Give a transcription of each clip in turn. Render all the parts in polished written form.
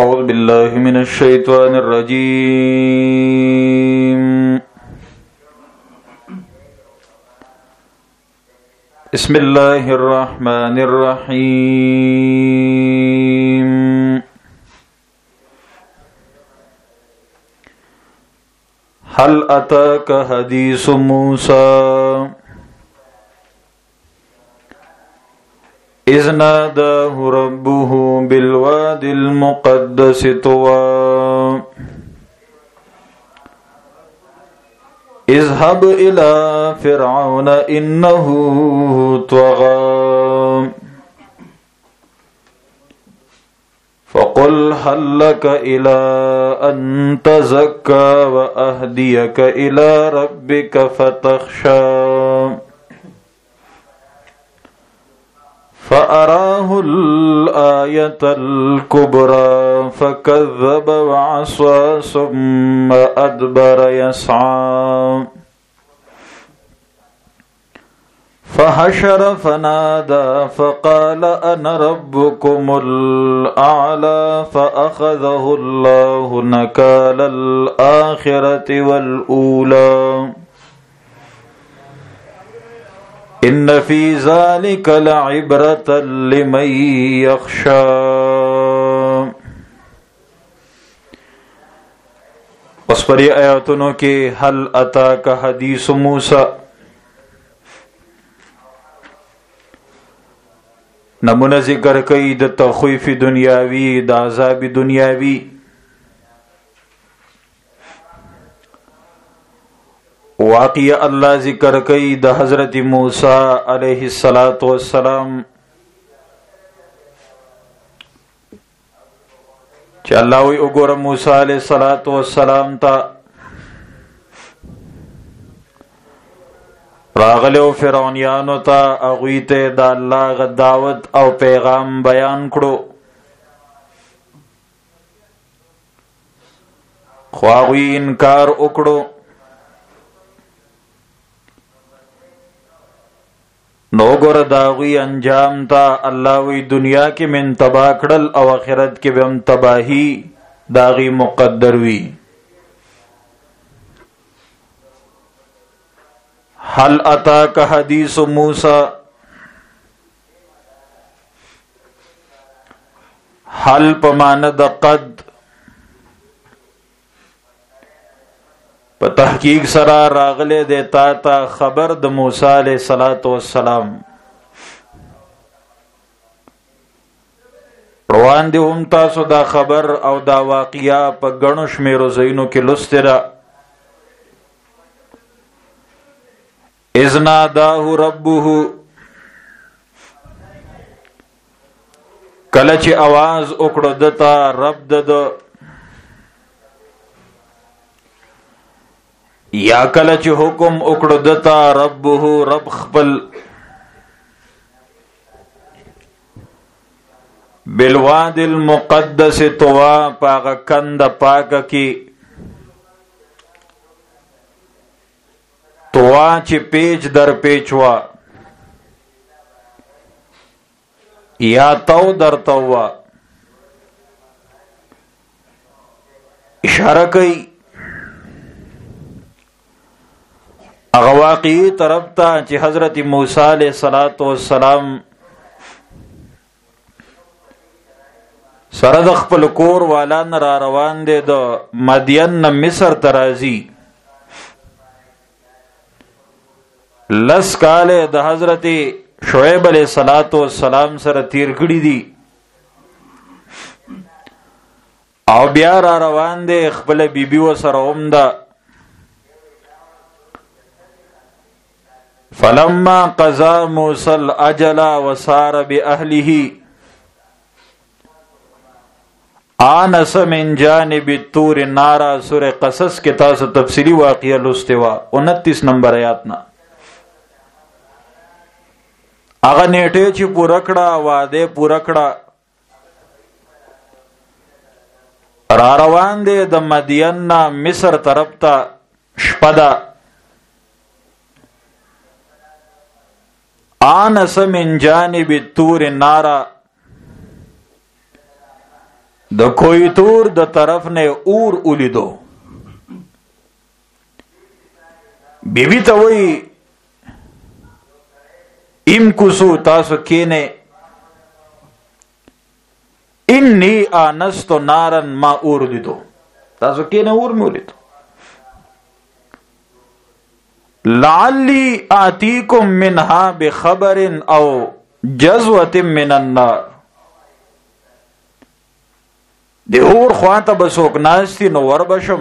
أعوذ بالله من الشيطان الرجيم. بسم الله الرحمن الرحيم. هل أتاك حديث موسى إذ ناداه ربه بالوادي المقدس طوى اذهب إلى فرعون إنه طغى فقل هل لك إلى أن تزكى وأهديك إلى ربك فتخشى فأراه الآية الكبرى فكذب وعصى ثم أدبر يسعى فحشر فنادى فقال أنا ربكم الأعلى فأخذه الله نكال الآخرة والأولى إن في ذلك لعبرة لمن يخشى. اس پر آیاتونو کې هل اتاک حدیث موسی نمونه ذکر کوي د تخویف دنیاوی د عذاب دنیاوی. واقعی اللہ ذکر کئی د حضرت موسیٰ علیہ السلام چه اللہ وی اگور موسیٰ علیہ السلام تا راغلو فرعونیانو تا اغویت دا اللہ غ دعوت او پیغام بیان کرو خواغوی انکار اکڑو نو ګور داغوی انجام تا الله وی دنیا کې من تبا کړل او آخرت کې به هم تباہی داغی مقدر وی. هل اتاک حدیث موسی حل پماند قد په تحقیق سره راغله دیتا تا خبر د موسی علیہ السلام روان دی هم تاسو دا خبر او دا واقعیا په غنو شمیرو زینو کې لسترا. اذ ناداه ربه کله چې आवाज وکړه دتا رب د یا کله چې حکم وکړو دتا ربه رب خپل بالواد المقدس طوا پاغه کند پاک کی طوا چې پیچ در پیچ وا یا تو در توا اشاره کوي اغه واقعي طرف ته چې حضرت موسی علیہ السلام سره د خپل کور والا نه را روان دي د مدین نه مصر ترازی لس کاله د حضرت شعیب علیہ السلام سره تیر کړی دي او بیا را روان دي خپل بیبي و سره اومدا. فلما قضى موسى الأجل وسار بأهله آنس من جانب الطور نارا. سورہ قصص کے تاسو تفصیلی واقعہ لستوا 29 نمبر آیاتنا اغه نیټه چې پوره کړه واده پوره کړه را روان دي د مدین نه مصر طرف ته شپدا آنس من جانب الطور نارا د کویتور د طرف نه اور ولیدو. بیبی ته وی ام کوسو تاسو کینه انی آنست نارن ما اور لیدو. تاسو کینه اور مولیدو. لعلی آتیکم منها بخبر او جزوة من النار. دی اور خواته بسوک ناستی نو ور بشم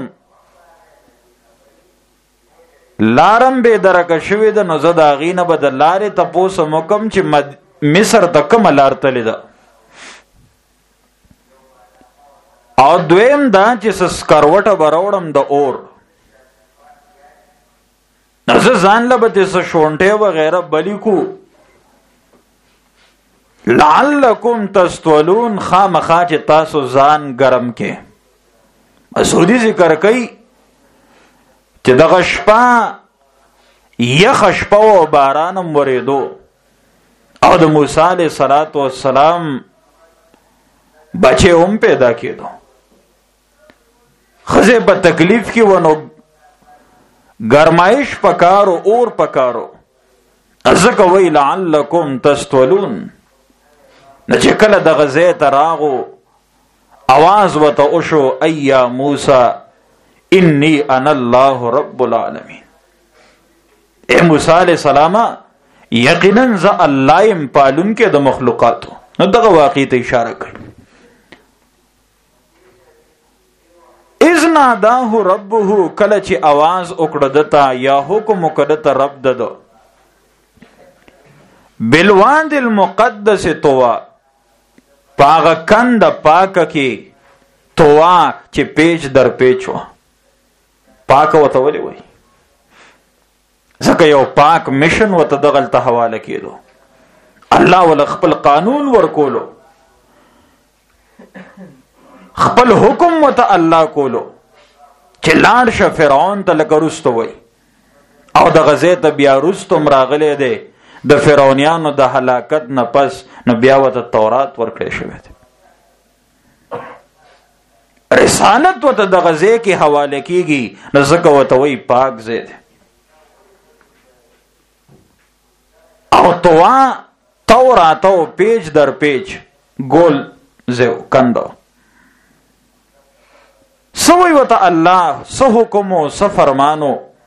لارم به درک شوی د نو زد اغینه به د لارې تپوسه مکم چې مصر ته کومه لار تللی ده. او دویم دا چې سکروټه به راوړم د اور نو زه ځان له به څه شونټې وغیره بلی کو لعلکم تستولون خامخا چې تاسو ځان ګرم کې. مسعودی ذکر کوي چې دغه شپه یخ شپه و بارانم وریدو او د موسی علیه السلام بچه هم پیدا کېدو. خزه په تکلیف کې ونو گرمایش پکارو اور پکارو ازکه وی لعلکم تستولون. نه چې کله د غزې ته راغو आवाज وته وشو ایا موسی انی انا الله رب العالمین. اے موسی علیہ السلام یقینا ز الله يم پالون کې د مخلوقاتو. نو دغه واقع ته اشاره کوي. اذ ناداه ربه کله چې आवाज وکړه دتا یا حکم وکړه ته رب ددو بالواد المقدس طوا پاغه کند پاک کې طوا چې پیچ در پیچو پاک وته ولي وای ځکه یو پاک میشن وته دغلته حواله کېدو. الله ول خپل قانون ورکولو خپل حکم وته الله کولو چې لاړ شه فرعون ته لکه رستو وای او د غزې ته بیا رستم راغلی دی د فرعونیانو د هلاکت نه پس نو بیا وته تورات ورکړی شوی دی. رسالت وته د غزې کې حواله کیږي نو ځکه وته وای پاک زید او توا توراتو پیج در پیج گول زیو کندو سوی وتا الله سو حکمو سو فرمانو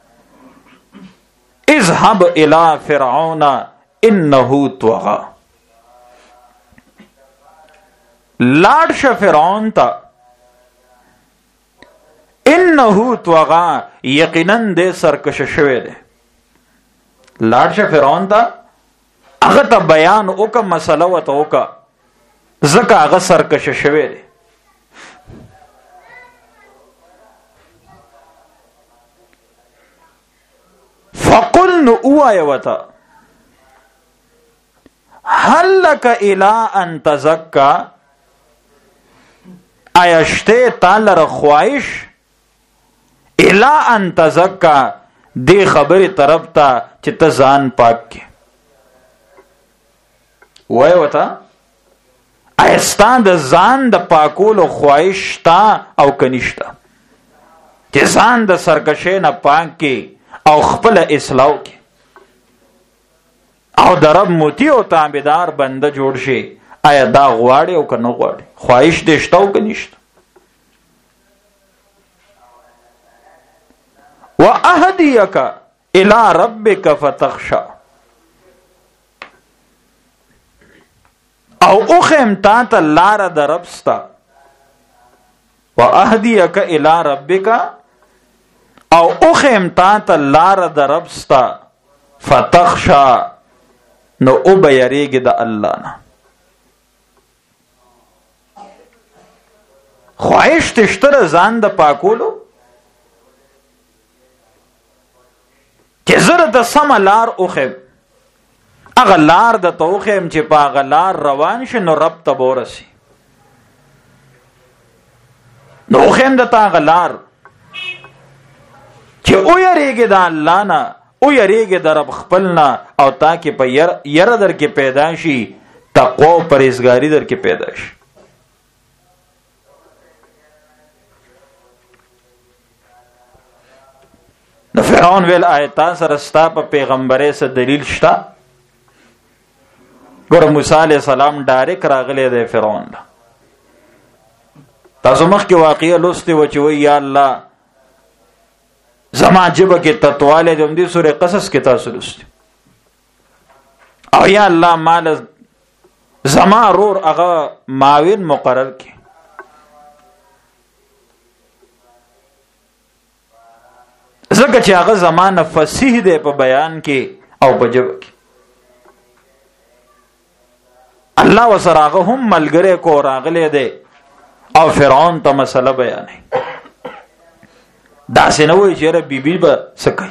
اذهب الى فرعون انه طغى. لاړ شه فرعون ته انه طغى یقینا دې سرکش شوی دی. لاړ شه فرعون ته هغه ته بیان وکړه مسله وته وکړه ځکه هغه سرکش شوی دی. فقل نو اوایا وتا هل لك الى ان تزكى ایشته تعالی خواهش الى ان تزكى دی خبر طرف تا چې ته ځان پاک کې وای وتا ایستا د ځان د پاکولو خواهش تا او کنيشتا چې ځان د سرکشه نه پاک کې او خپل اصلاح کی او درب موتی او تابعدار بنده جوړ شي. آیا دا غواړي او کنه غواړي خواهش دې شته او کنيشته. واهديك الى ربك فتخشى او اخم تا ته لار د ربستا. واهديك الى ربك او اخم تا ته لار د ربستا فتخشا نو او بیریږي د الله نه. خواهش تشتره ځان د پاکولو چې زره د سم لار اوخم اغه لار د توخم چې په اغه لار روان شي نو رب ته ورسي. نو اوخم د تا اغه لار چې او یریږي د الله نه او یریږي د رب خپلنا او تا کې په یره در کې پیدا شي تقوا او پرهیزګاری در کې پیدا شي. فرعون ویل آیتا سره ستا په پیغمبرۍ څه دلیل شته؟ ګوره موسی علیه السلام ډایرک راغلی دی فرعون له. تاسو مخکې واقعه لوستې وه چې وایي یا الله زما ژبه کې تتوالی دی، همدې سورې قصص کې تاسو لوستي، او یا الله مال زما رور هغه معاون مقرر کړي. ځکه چې هغه زمانه فصیح دی په بیان کې او په ژبه کې. الله وسره هغه هم ملګری کو راغلی دی او فرعون ته مسله بیانوي. داسې نه وایي چې یاره بیبي به څه کوي،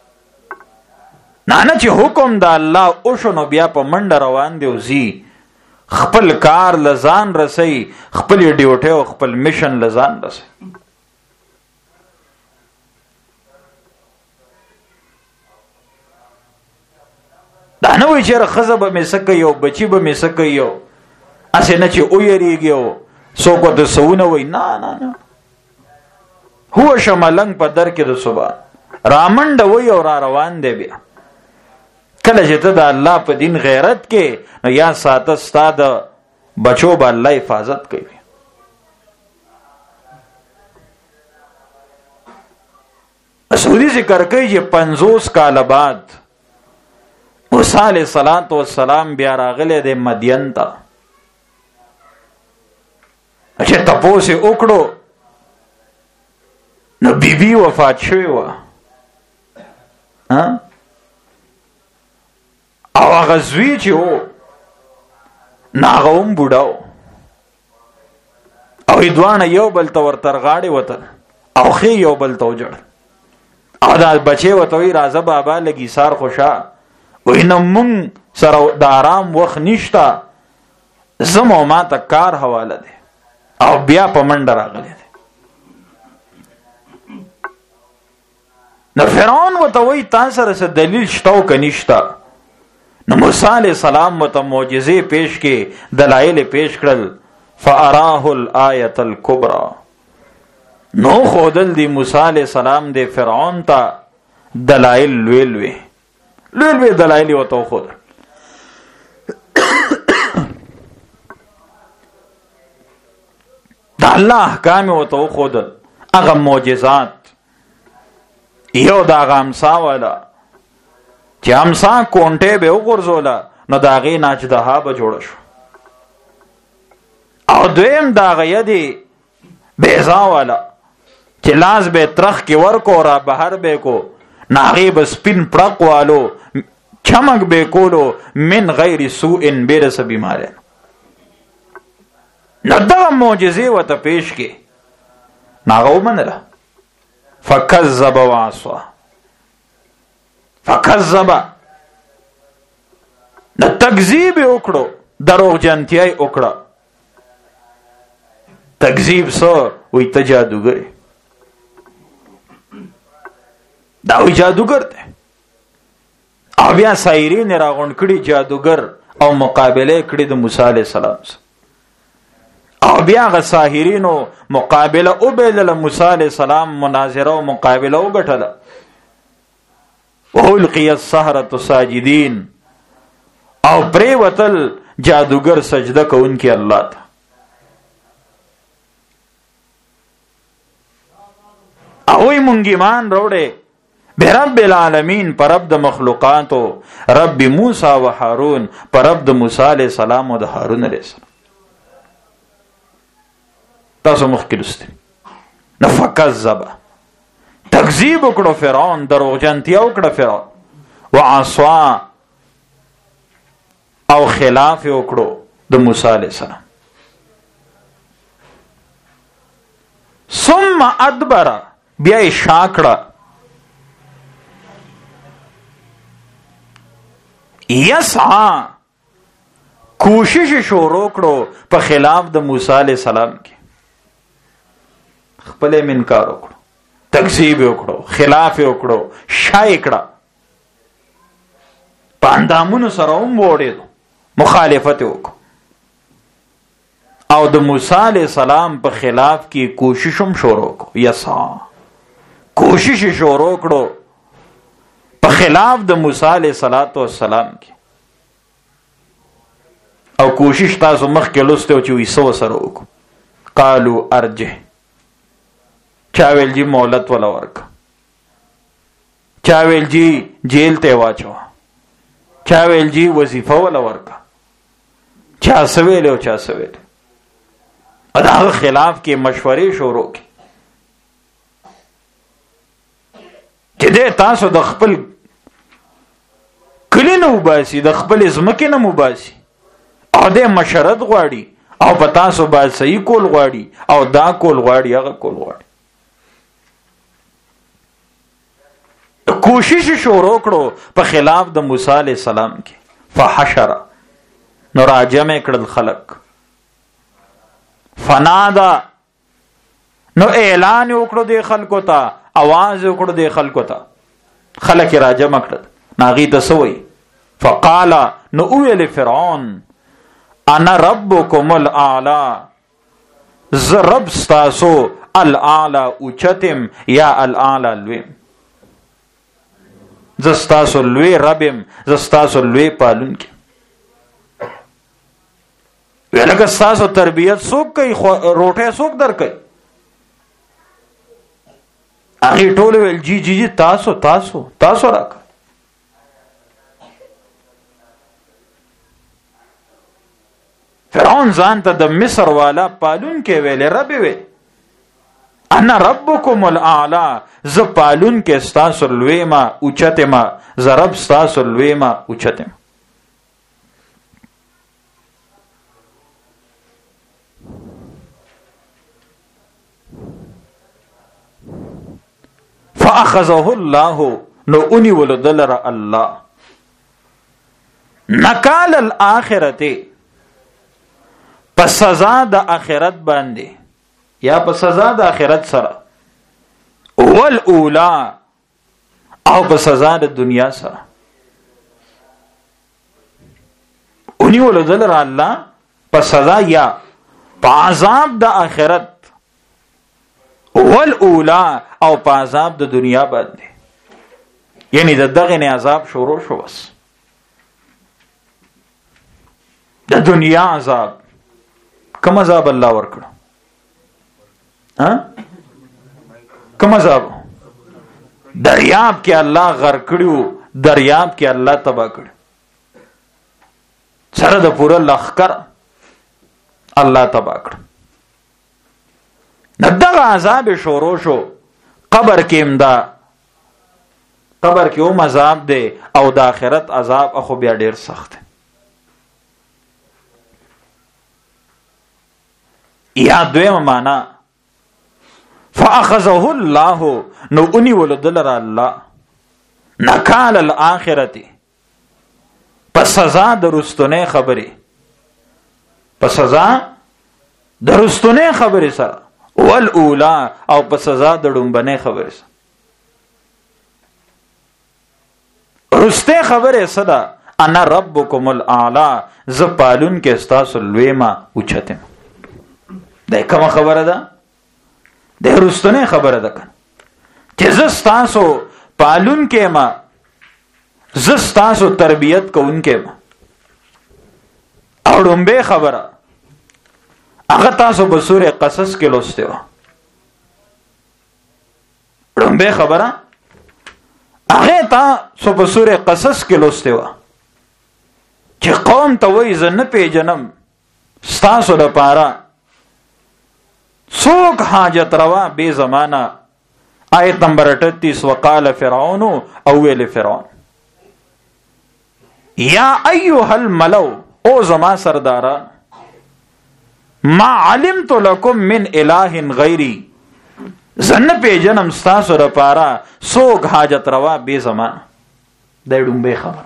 نه چې حکم د الله وشو نو بیا په منډه روان دی او ځي خپل کار لزان رسي، خپل ډیوټي او خپل میشن لزان رسي. دا نه وایي چې یاره ښځه به مې څه کوي او بچي به مې څه کوي، هسې نه چې ویریږي او څوک ورته څه ونه وایي. نه نه نه، هو شملنګ په در کې د صبح رامنډه وایي او را روان دی. بیا کله چې ته د الله په دین غیرت کې نو یا ساته ستا د بچو به الله حفاظت کوي. سعودي ذکر کوي چې 50 کال بعد موسی علیه السلام بیا راغلی دی مدین ته، چې تپوس یې وکړو نو بیبي وفات شوې وه، او هغه زوی چې و نو هغه هم بوډا و، او دواړه یو بل ته ورتر غاړې وتل او ښې یو بل ته وجړل. او دا بچې ورته وایي راځه بابا لږ ایثار خوشه، وایي نه مونږ سره د آرام وخت نشته، زما او ما ته کار حواله دی. او بیا په منډه راغلی دی. نو فرعون ورته وایي تا سره څه دلیل شته او که نشته؟ نو موسی علیه السلام ورته معجزې پیش کې دلایل پیش کړل. فاراه الآیة الکبرى، نو ښودل دی موسی علیه السلام دی فرعون ته دلایل لوی لوی دلایل یې ورته وښودل. د الله احکام یې ورته وښودل، هغه معجزات. یو د هغه امسا والا چې امسا کونټې به وغورځوله نو د هغې نه اجدها به جوړه شو. او دویم د هغه یدې بیضا والا چې لاس به ترخ کې ورکو را بهر به کو، نو هغې به سپین پړق والو چمک به کولو من غیر سوء بې څه بیمارۍ. نو دغه معجزې ورته پیش کې نو هغه ومنله. فکذب وعصا، فکذب نو تکذیب یې وکړو، دروغجنتیا یې وکړه. تکذیب څه وایي؟ ته جادوګر یې. دا وایي جادوګر دی. او بیا سایرین یې راغونډ کړي جادوګر او مقابله یې کړې د موسی علیه السلام سره. او بیا هغه ساحرینو مقابله وبیلله، موسی علیه السلام مناظره او مقابله وګټله. والقی السحرة ساجدین، او پریوتل جادوګر سجده کوونکي الله ته. اوی مونږ ایمان راوړې برب العالمین، پر رب د مخلوقاتو، رب موسی و هارون، پر رب د موسی علیه السلام او د هارون علیه السلام. تاسو مخکې لوستي. نو فکذب، تکذیب وکړو فرعون، دروغجنتیا وکړه فرعون. وعصا، او خلاف وکړو د موسی علیه السلام. ثم ادبر، بیا یې شا کړه. یسعا، کوشش شروع کړو په خلاف د موسی علیه السلام کې. خپل منکار وکړو، تکذیب وکړو، خلاف وکړو، شا یې کړه. په اندامونو سره هم وړېدو، مخالفت وکړو. او د موسی علیه السلام په خلاف کې کوشش هم شروع کړو. یسعا، کوشش شروع کړو خلاف د موسی علیه السلام کې. او کوشش تاسو مخکې لوسته چې وې سو سره وکړو. قالو ارجه، چا ویل جی مهلت ولا ورک، چا ویل جی جیل ته واچو، چا ویل جی وظیفه ولا ورک، چا سویل او چا سویل. دا خلاف کې مشورې شروع کی چې دې تاسو د خپل کلی نه وباسي، د خپل ځمکې نه مباسي، او دې مشرت غواړي او په تاسو باندې صحیح کول غواړي او دا کول غواړي هغه کول غواړي. کوشش شروع کړو په خلاف د موسی علیه السلام کې. فحشر، نو راجمع کړل خلق. فنادا، نو اعلان وکړو د خلکو ته، आवाज وکړو د خلکو ته. خلک راجمع کړل. ناغي ته سوې فقال، نو ویل فرعون انا ربکم الاعلى، ز رب ستاسو الاعلى اوچتم یا الاعلى لویم، زستاسو لوی ربم، زستاسو لوی پالون کی. ویلکه ستاسو تربیت سوک کئی، روٹے سوک در کئی. آغی ټول ویل جی جی جی تاسو تاسو تاسو راکا. فرعون ځان ته د مصر والا پالون کې ویلې رب وی انا ربکم الاعلى، ز پالون کې ستاسو لوی ما اوچته ما، ز رب ستاسو لوی ما اوچته. فاخذه الله، نو اونی ولدلر الله. نکال الاخرته، پس سزا د آخرت باندې یا په سزا د آخرت سره، والاولا، او په سزا د دنیا سره. اونی ولدل را الله په سزا یا په عذاب د آخرت، والاولا، او په عذاب د دنیا باندې. یعنی د دغه نه عذاب شروع شو. بس د دنیا عذاب، کم عذاب الله ورکړو؟ کم عذاب؟ دریاب کې الله غرق کړو، دریاب کې الله تباہ کړ، سره د پوره لخر الله تباہ کړ. دغه عذاب شروع شو. قبر کې امدا، قبر کې هم عذاب دی، او د آخرت عذاب اخو بیا ډیر سخت. یا دویم معنا فاخذه الله، نو اونی ولدلر الله. نکال الاخرته، پس سزا د رستونه خبره، پس سزا د رستونه خبره سره، والاولا، او پس سزا د ډومبنه خبره سره. رسته خبره صدا انا ربکم الاعلى، ز پالون کې استاسو لوی ما اوچته. دا کومه خبره ده؟ د رستنه خبره ده کنه چې زستاسو پالون کې ما، زستاسو تربیت کوونکې ما. او ډومبه خبره هغه تاسو په سورې قصص کې لوسته و. ډومبه خبره هغه تاسو په سورې قصص کې لوسته و چې قوم ته وایي زه نه پیژنم ستاسو لپاره سوک حاجت روا بے زمانہ. آیت نمبر 38. وقال فرعون، اویل فرعون یا ایها الملو، او زما سردارا، ما علمت لکم من الہ غیری، زن پیجنم ستاسو لپاره سوک حاجت روا بے زمانہ. دا ډومبه خبره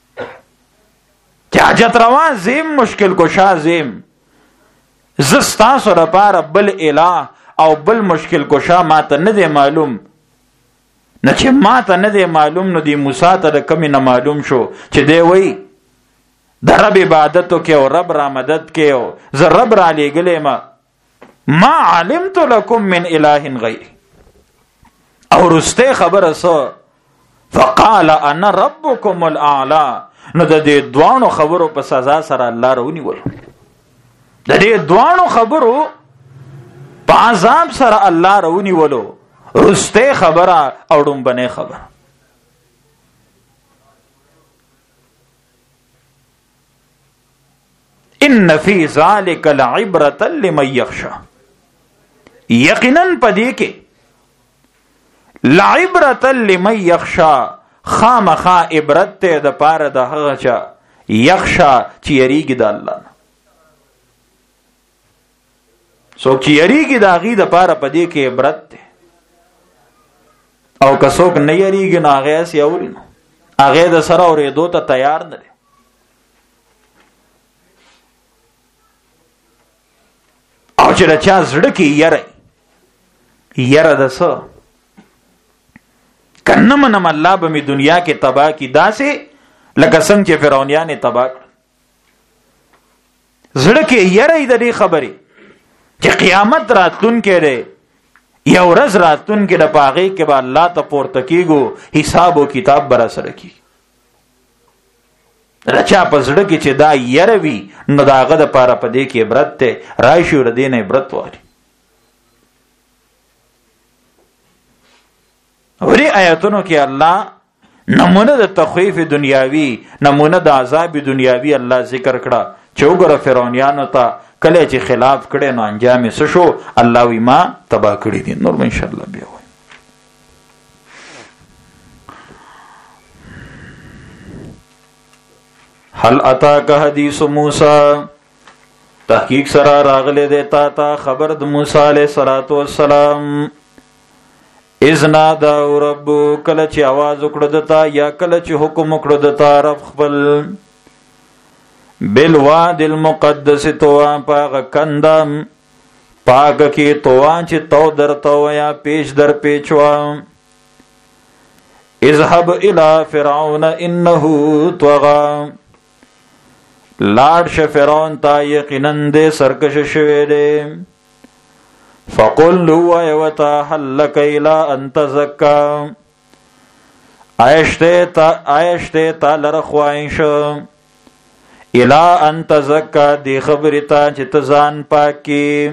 چې حاجت روا زیم مشکل کشا زیم، زستاسو لپاره بل الہ او بل مشکل کشا ما ته نه دی معلوم. نه چې ما ته نه دی معلوم، نو دی موسی ته د کمی نه معلوم شو چې دی وی د رب عبادتو کې او رب را مدد کې او زه رب را لېږلی ما علمت لکم من الہ غیری. او رسته خبره سو فقال انا ربکم الاعلى. نو د دې دوانو خبرو په سزا سره الله رونیول، د دې دوانو خبرو په عذاب سره الله رونیولو. رسته خبره او ډومبنه خبره. ان فی ذلک لعبرة لمن یخشی. یقینا پدې کې لعبرة لمن یخشی، خامخا عبرت ته د پاره د هغه چا یخشی چې یریږي د الله. څوک چې یریږي د هغې د پاره پدې کې عبرت ده، او که څوک نه یریږي نو هغه هسې اوري، نو هغې د سره اورېدو ته تیار نه دی. او چې د چا زړه کې یره د څه کنه منم الله به می دنیا کې تباہ کی، داسې لکه څنګه چې فرعونیان تباہ کړ. زړه کې یره د دې خبرې چې قیامت راتلونکی دی، یو ورځ راتلونکی د پاغې کې به الله ته پورته کېږو، حساب او کتاب به راسره کېږي. د چا په زړه کې چې دا یره وي نو د هغه دپاره په دې کې عبرت دی. راشي ور دې نه عبرت واخلي. ورې آیاتونو کې الله نمونه د تخویف دنیاوی، نمونه د عذاب دنیاوی الله ذکر کړه. چې وګوره فرعونیانو ته کله چې خلاف کړي نو انجام یې څه شو؟ الله وی ما تباه کړي دي. نور ان شاء الله بیا وایو. هل اتاک حدیث موسی، تحقیق سره راغله دیتا تا خبر د موسی علیہ الصلوۃ والسلام. اذ نادى رب، کله چې आवाज وکړه دتا یا کله چې حکم وکړه دتا رب خپل. بالواد المقدس، توا پاغ کندم پاک کې توا چې تو درته یا پیش در پیچوا. اذهب الى فرعون انه طغى، لاړ شه فرعون ته یقینا دې سرکش شوی دی. فقل له ایوتا هل لك الى ان تزكى، آیشته تا لرخوائش الى ان تزكى، دی خبرتا چې تزان پاکی.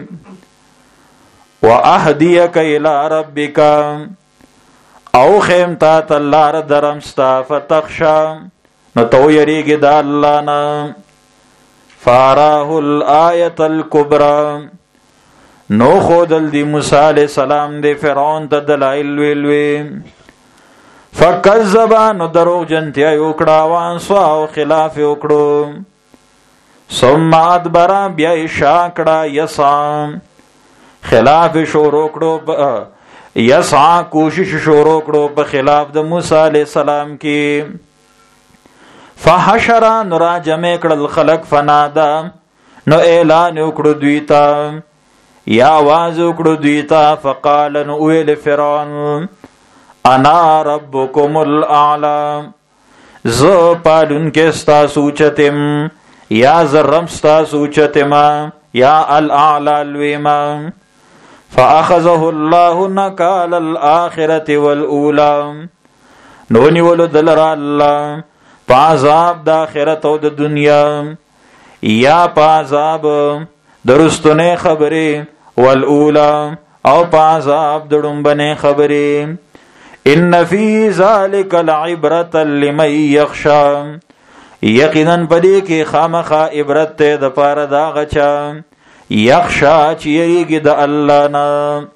واهديك الى ربك، او خیمتا تلار درمستا فتخشا، نو تو یریږي د الله نه. فاراه الآیت الکبرى، نو خودل دی موسی علیہ السلام دی فرعون ته دلائل ویلوی. فکذبا، نو دروغ جنتیا وکړه، وانسوا او خلاف وکړو. ثم ادبر، بیا شاکړه، یسعا خلاف شروع کړو، یسعا کوشش شروع کړو په خلاف د موسی علیہ السلام کې. فحشر، نو را جمع کړل خلق، فنادا، نو اعلان وکړو دوی ته یا आवाज وکړو دوی ته. فقال، نو ویل فرعون انا ربکم الاعلى، ز پالون کې ستاسو چتم، یا زرم ستاسو چتما، یا الاعلى الویما. فاخذه الله نکال الاخرة والاولى، نو نیولو دلر الله پازاب د آخرت او د دنیا، یا پازاب درستونه خبره، والاولا او پازاب دړمبنه خبره. ان فی ذلک لعبرة لمن یخشی، یقینا پدې کې خامخا عبرت ته د پاره دا غچا یخشا چې یریږي د الله نه.